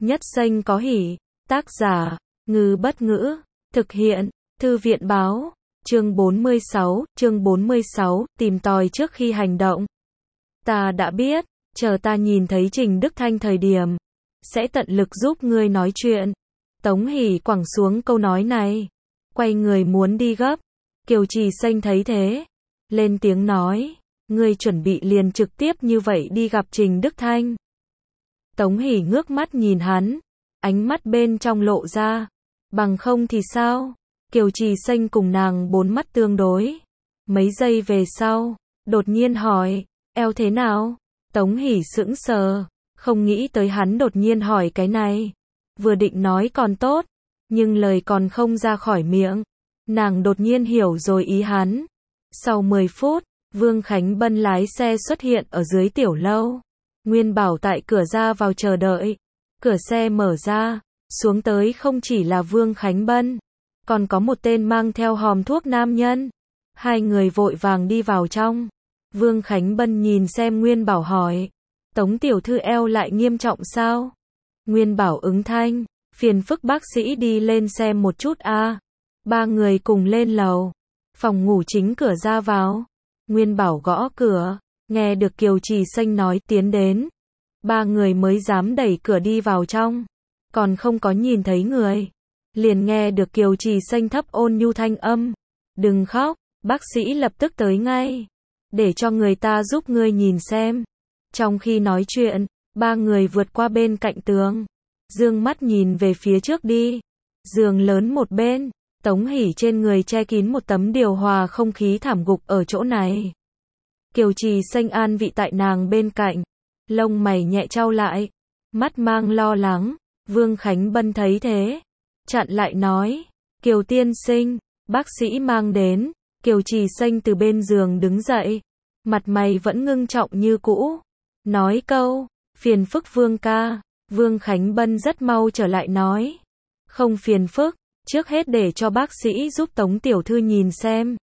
Nhất danh có hỷ. Tác giả, Ngư Bất Ngữ. Thực hiện, Thư viện báo. Chương 46, tìm tòi trước khi hành động. Ta đã biết, chờ ta nhìn thấy Trình Đức Thanh thời điểm, sẽ tận lực giúp ngươi nói chuyện. Tống Hỷ quẳng xuống câu nói này, quay người muốn đi gấp. Kiều Trì Xanh thấy thế, lên tiếng nói, ngươi chuẩn bị liền trực tiếp như vậy đi gặp Trình Đức Thanh. Tống Hỷ ngước mắt nhìn hắn, ánh mắt bên trong lộ ra, bằng không thì sao? Kiều Trì Xanh cùng nàng bốn mắt tương đối. Mấy giây về sau, đột nhiên hỏi, eo thế nào? Tống Hỷ sững sờ, không nghĩ tới hắn đột nhiên hỏi cái này. Vừa định nói còn tốt, nhưng lời còn không ra khỏi miệng. Nàng đột nhiên hiểu rồi ý hắn. Sau 10 phút, Vương Khánh Bân lái xe xuất hiện ở dưới tiểu lâu. Nguyên Bảo tại cửa ra vào chờ đợi. Cửa xe mở ra, xuống tới không chỉ là Vương Khánh Bân, còn có một tên mang theo hòm thuốc nam nhân. Hai người vội vàng đi vào trong. Vương Khánh Bân nhìn xem Nguyên Bảo hỏi, Tống tiểu thư eo lại nghiêm trọng sao? Nguyên Bảo ứng thanh, phiền phức bác sĩ đi lên xem một chút a. Ba người cùng lên lầu. Phòng ngủ chính cửa ra vào. Nguyên Bảo gõ cửa, nghe được Kiều Trì Xanh nói tiến đến. Ba người mới dám đẩy cửa đi vào trong. Còn không có nhìn thấy người, liền nghe được Kiều Trì Xanh thấp ôn nhu thanh âm. Đừng khóc, bác sĩ lập tức tới ngay. Để cho người ta giúp ngươi nhìn xem. Trong khi nói chuyện, ba người vượt qua bên cạnh tường. Dương mắt nhìn về phía trước đi. Giường lớn một bên, Tống Hỷ trên người che kín một tấm điều hòa không khí thảm gục ở chỗ này. Kiều Trì Xanh an vị tại nàng bên cạnh. Lông mày nhẹ chau lại, mắt mang lo lắng. Vương Khánh Bân thấy thế, chặn lại nói, Kiều tiên sinh, bác sĩ mang đến. Kiều Trì Xanh từ bên giường đứng dậy, mặt mày vẫn ngưng trọng như cũ, nói câu, phiền phức Vương ca. Vương Khánh Bân rất mau trở lại nói, không phiền phức, trước hết để cho bác sĩ giúp Tống tiểu thư nhìn xem.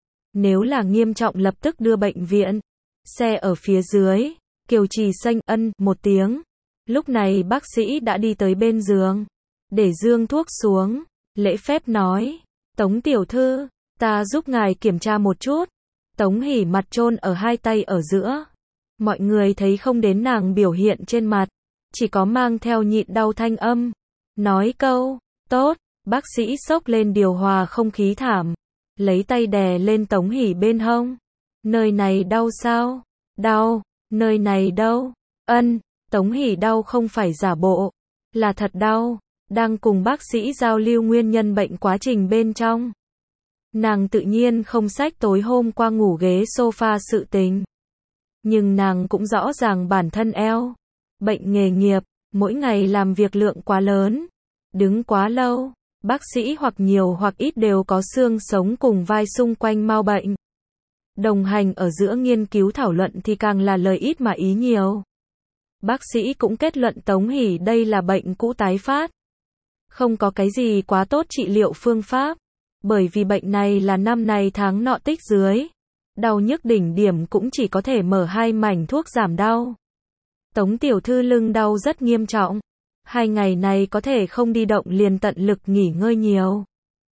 Nếu là nghiêm trọng lập tức đưa bệnh viện. Xe ở phía dưới. Kiều Trì Xanh ân một tiếng. Lúc này bác sĩ đã đi tới bên giường, để dương thuốc xuống, lễ phép nói, Tống tiểu thư, ta giúp ngài kiểm tra một chút. Tống Hỷ mặt chôn ở hai tay ở giữa. Mọi người thấy không đến nàng biểu hiện trên mặt, chỉ có mang theo nhịn đau thanh âm. Nói câu, tốt, bác sĩ xốc lên điều hòa không khí thảm, lấy tay đè lên Tống Hỷ bên hông. Nơi này đau sao? Đau, nơi này đâu? Ân. Tống Hỷ đau không phải giả bộ, là thật đau, đang cùng bác sĩ giao lưu nguyên nhân bệnh quá trình bên trong. Nàng tự nhiên không xách tối hôm qua ngủ ghế sofa sự tình. Nhưng nàng cũng rõ ràng bản thân eo. Bệnh nghề nghiệp, mỗi ngày làm việc lượng quá lớn, đứng quá lâu, bác sĩ hoặc nhiều hoặc ít đều có xương sống cùng vai xung quanh mau bệnh. Đồng hành ở giữa nghiên cứu thảo luận thì càng là lời ít mà ý nhiều. Bác sĩ cũng kết luận Tống Hỷ đây là bệnh cũ tái phát. Không có cái gì quá tốt trị liệu phương pháp. Bởi vì bệnh này là năm này tháng nọ tích dưới. Đau nhức đỉnh điểm cũng chỉ có thể mở 2 mảnh thuốc giảm đau. Tống tiểu thư lưng đau rất nghiêm trọng. 2 ngày này có thể không đi động liền tận lực nghỉ ngơi nhiều.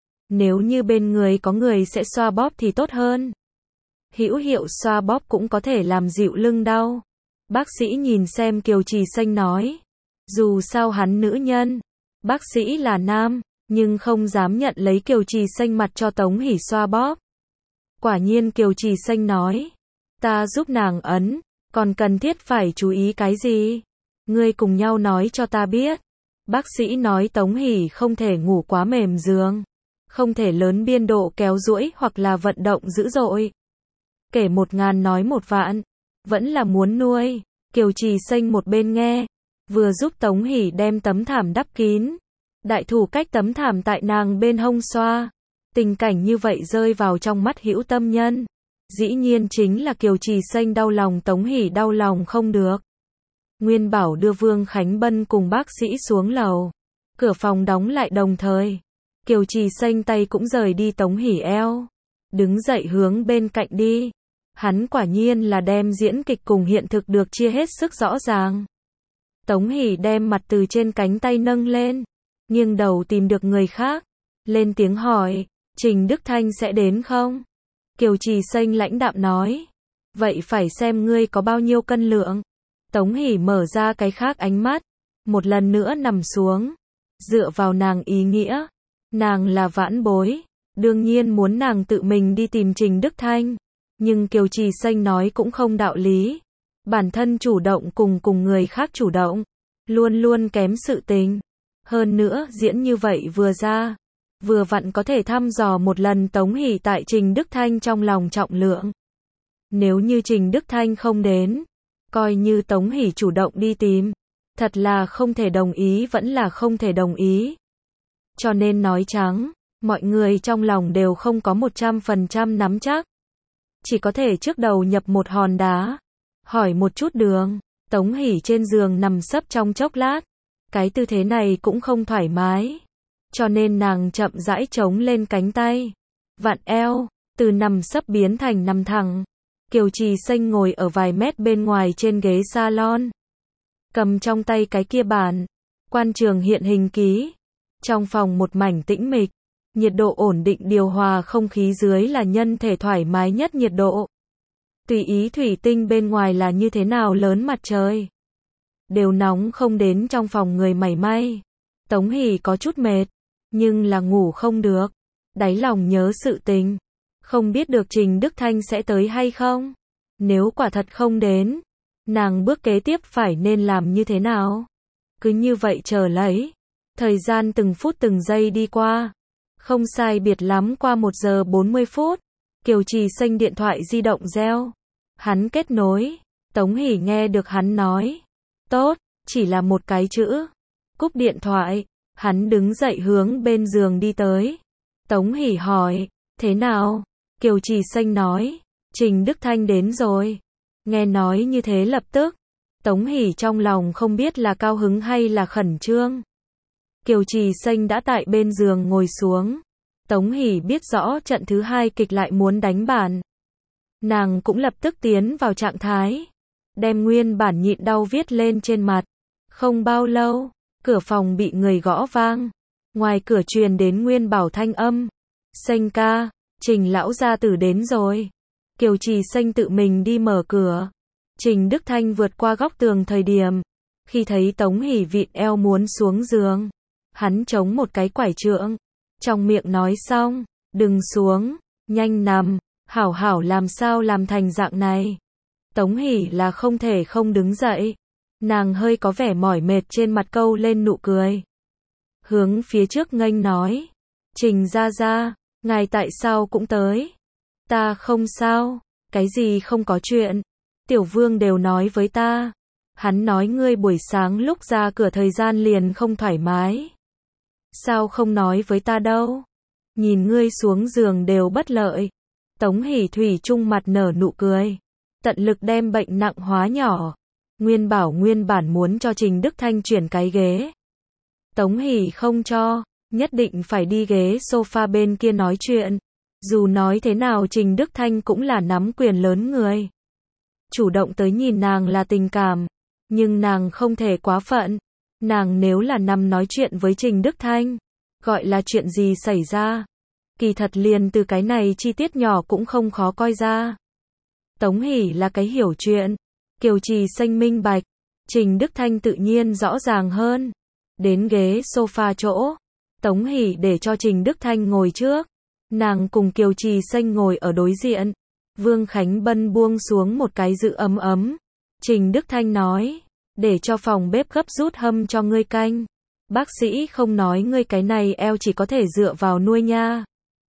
Nếu như bên người có người sẽ xoa bóp thì tốt hơn. Hữu hiệu xoa bóp cũng có thể làm dịu lưng đau. Bác sĩ nhìn xem Kiều Trì Xanh nói. Dù sao hắn nữ nhân, bác sĩ là nam, nhưng không dám nhận lấy Kiều Trì Xanh mặt cho Tống Hỷ xoa bóp. Quả nhiên Kiều Trì Xanh nói. Ta giúp nàng ấn, còn cần thiết phải chú ý cái gì? Ngươi cùng nhau nói cho ta biết. Bác sĩ nói Tống Hỷ không thể ngủ quá mềm giường, không thể lớn biên độ kéo duỗi hoặc là vận động dữ dội. Kể 1000 nói 1 vạn. Vẫn là muốn nuôi. Kiều Trì Xanh một bên nghe, vừa giúp Tống Hỷ đem tấm thảm đắp kín. Đại thủ cách tấm thảm tại nàng bên hông xoa. Tình cảnh như vậy rơi vào trong mắt hữu tâm nhân. Dĩ nhiên chính là Kiều Trì Xanh đau lòng, Tống Hỷ đau lòng không được. Nguyên Bảo đưa Vương Khánh Bân cùng bác sĩ xuống lầu. Cửa phòng đóng lại đồng thời. Kiều Trì Xanh tay cũng rời đi Tống Hỷ eo. Đứng dậy hướng bên cạnh đi. Hắn quả nhiên là đem diễn kịch cùng hiện thực được chia hết sức rõ ràng. Tống Hỷ đem mặt từ trên cánh tay nâng lên, nghiêng đầu tìm được người khác, lên tiếng hỏi, Trình Đức Thanh sẽ đến không? Kiều Trì Xanh lãnh đạm nói, vậy phải xem ngươi có bao nhiêu cân lượng. Tống Hỷ mở ra cái khác ánh mắt, một lần nữa nằm xuống, dựa vào nàng ý nghĩa, nàng là vãn bối, đương nhiên muốn nàng tự mình đi tìm Trình Đức Thanh, nhưng Kiều Trì Xanh nói cũng không đạo lý, bản thân chủ động cùng người khác chủ động, luôn luôn kém sự tình, hơn nữa diễn như vậy vừa ra, vừa vặn có thể thăm dò một lần Tống Hỷ tại Trình Đức Thanh trong lòng trọng lượng. Nếu như Trình Đức Thanh không đến, coi như Tống Hỷ chủ động đi tìm, thật là không thể đồng ý vẫn là không thể đồng ý. Cho nên nói trắng, mọi người trong lòng đều không có 100% nắm chắc. Chỉ có thể trước đầu nhập một hòn đá, hỏi một chút đường. Tống Hỷ trên giường nằm sấp trong chốc lát, cái tư thế này cũng không thoải mái. Cho nên nàng chậm rãi chống lên cánh tay, vặn eo, từ nằm sấp biến thành nằm thẳng. Kiều Trì Xanh ngồi ở vài mét bên ngoài trên ghế salon, cầm trong tay cái kia bản, quan trường hiện hình ký. Trong phòng một mảnh tĩnh mịch, nhiệt độ ổn định điều hòa không khí dưới là nhân thể thoải mái nhất nhiệt độ. Tùy ý thủy tinh bên ngoài là như thế nào lớn mặt trời, đều nóng không đến trong phòng người mảy may. Tống Hỷ có chút mệt, nhưng là ngủ không được, đáy lòng nhớ sự tình, không biết được Trình Đức Thanh sẽ tới hay không. Nếu quả thật không đến, nàng bước kế tiếp phải nên làm như thế nào? Cứ như vậy chờ lấy. Thời gian từng phút từng giây đi qua, không sai biệt lắm qua 1 giờ 40 phút, Kiều Trì Xanh điện thoại di động reo. Hắn kết nối, Tống Hỷ nghe được hắn nói, tốt, chỉ là một cái chữ. Cúp điện thoại, hắn đứng dậy hướng bên giường đi tới. Tống Hỷ hỏi, thế nào? Kiều Trì Xanh nói, Trình Đức Thanh đến rồi. Nghe nói như thế lập tức, Tống Hỷ trong lòng không biết là cao hứng hay là khẩn trương. Kiều Trì Xanh đã tại bên giường ngồi xuống. Tống Hỷ biết rõ trận thứ 2 kịch lại muốn đánh bản. Nàng cũng lập tức tiến vào trạng thái, đem nguyên bản nhịn đau viết lên trên mặt. Không bao lâu, cửa phòng bị người gõ vang. Ngoài cửa truyền đến Nguyên Bảo thanh âm. Xanh ca, Trình lão gia tử đến rồi. Kiều Trì Xanh tự mình đi mở cửa. Trình Đức Thanh vượt qua góc tường thời điểm, khi thấy Tống Hỷ vịn eo muốn xuống giường, hắn chống một cái quải trượng, trong miệng nói xong, đừng xuống, nhanh nằm, hảo hảo làm sao làm thành dạng này. Tống Hỷ là không thể không đứng dậy, nàng hơi có vẻ mỏi mệt trên mặt câu lên nụ cười. Hướng phía trước nghênh nói, Trình gia gia, ngài tại sao cũng tới? Ta không sao, cái gì không có chuyện, Tiểu Vương đều nói với ta. Hắn nói ngươi buổi sáng lúc ra cửa thời gian liền không thoải mái. Sao không nói với ta đâu? Nhìn ngươi xuống giường đều bất lợi. Tống Hỷ thủy chung mặt nở nụ cười, tận lực đem bệnh nặng hóa nhỏ. Nguyên Bảo nguyên bản muốn cho Trình Đức Thanh chuyển cái ghế. Tống Hỷ không cho, nhất định phải đi ghế sofa bên kia nói chuyện. Dù nói thế nào Trình Đức Thanh cũng là nắm quyền lớn người. Chủ động tới nhìn nàng là tình cảm, nhưng nàng không thể quá phận. Nàng nếu là nằm nói chuyện với Trình Đức Thanh, gọi là chuyện gì xảy ra? Kỳ thật liền từ cái này chi tiết nhỏ cũng không khó coi ra. Tống Hỷ là cái hiểu chuyện, Kiều Trì Xanh minh bạch, Trình Đức Thanh tự nhiên rõ ràng hơn. Đến ghế sofa chỗ, Tống Hỷ để cho Trình Đức Thanh ngồi trước, nàng cùng Kiều Trì Xanh ngồi ở đối diện. Vương Khánh Bân buông xuống một cái giữ ấm ấm. Trình Đức Thanh nói, để cho phòng bếp gấp rút hâm cho ngươi canh. Bác sĩ không nói ngươi cái này eo chỉ có thể dựa vào nuôi nha.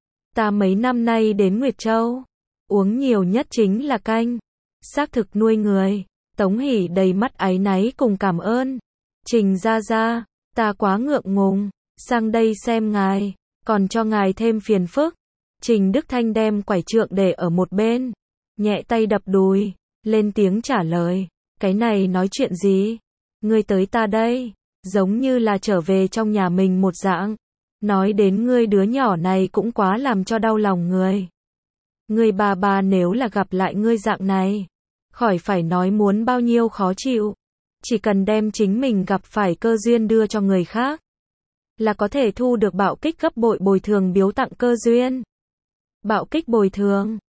Ta mấy năm nay đến Nguyệt Châu, uống nhiều nhất chính là canh. Xác thực nuôi người. Tống Hỷ đầy mắt áy náy cùng cảm ơn. Trình gia gia, ta quá ngượng ngùng, sang đây xem ngài, còn cho ngài thêm phiền phức. Trình Đức Thanh đem quải trượng để ở một bên, nhẹ tay đập đùi, lên tiếng trả lời, cái này nói chuyện gì? Ngươi tới ta đây, giống như là trở về trong nhà mình một dạng. Nói đến ngươi đứa nhỏ này cũng quá làm cho đau lòng người. Ngươi bà nếu là gặp lại ngươi dạng này, khỏi phải nói muốn bao nhiêu khó chịu. Chỉ cần đem chính mình gặp phải cơ duyên đưa cho người khác, là có thể thu được bạo kích gấp bội bồi thường biếu tặng cơ duyên. Bạo kích bồi thường